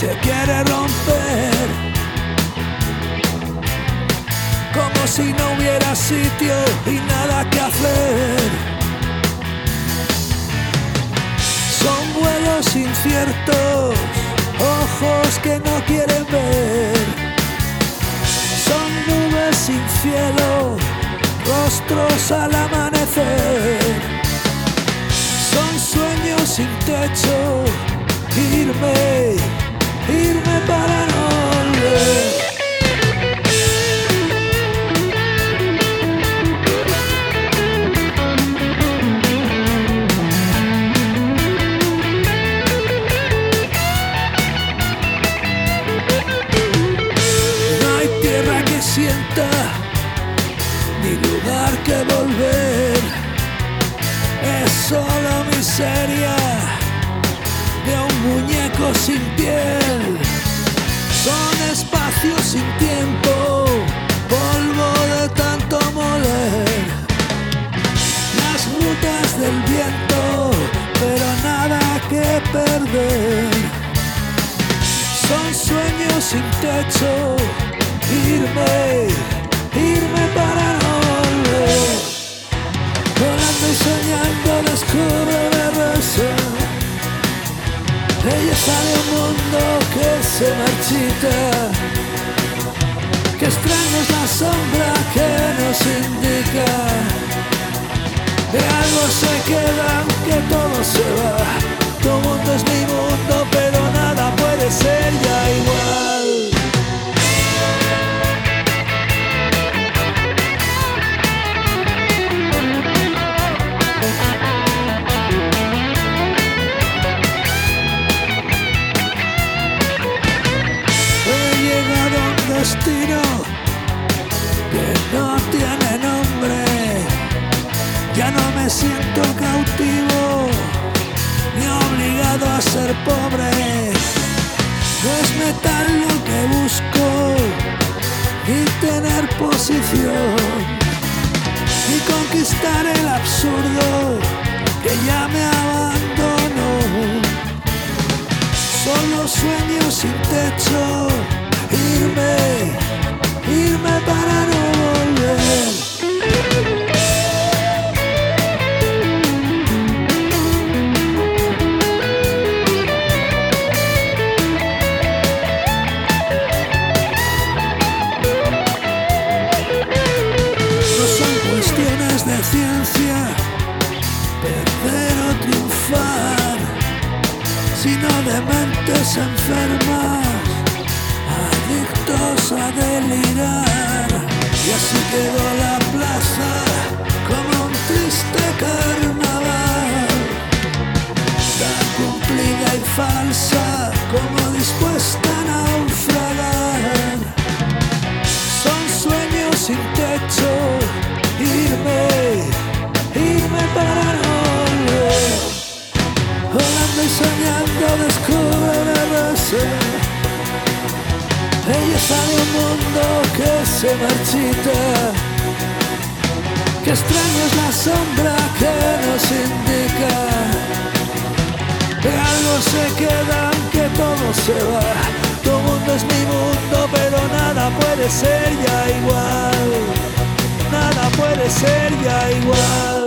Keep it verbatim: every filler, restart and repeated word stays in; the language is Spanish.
se quiere romper, como si no hubiera sitio y nada que hacer. Son vuelos inciertos, ojos que no quieren ver. Son nubes sin cielo, rostros al amanecer. Son sueños sin techo, irme, irme para no volver. Sienta ni lugar que volver, es solo miseria de un muñeco sin piel. Son espacios sin tiempo, polvo de tanto moler. Las rutas del viento, pero nada que perder. Son sueños sin techo, irme, irme para no volver. Volando y soñando descubro una rosa. Ella sale a un mundo que se marchita. Que extraña es la sombra que nos indica que algo se queda, que todo se va. Tu mundo es mi mundo, pero nada puede ser ya igual. Destino que no tiene nombre, ya no me siento cautivo ni obligado a ser pobre. No es metal lo que busco, ni tener posición, ni conquistar el absurdo que ya me abandonó. Son los sueños sin techo, irme, irme para no volver. No son cuestiones de ciencia, perder o triunfar, sino de mentes enfermas, adictos a delirar. Y así quedó la plaza como un triste carnaval, tan cumplida y falsa como dispuesta a naufragar. Son sueños sin techo, irme, irme para no volver. Volando y soñando descubro una rosa. Ella sale a un mundo que se marchita. Que extraña es la sombra que nos indica que algo se queda, que todo se va. Tu mundo es mi mundo, pero nada puede ser ya igual. Nada puede ser ya igual.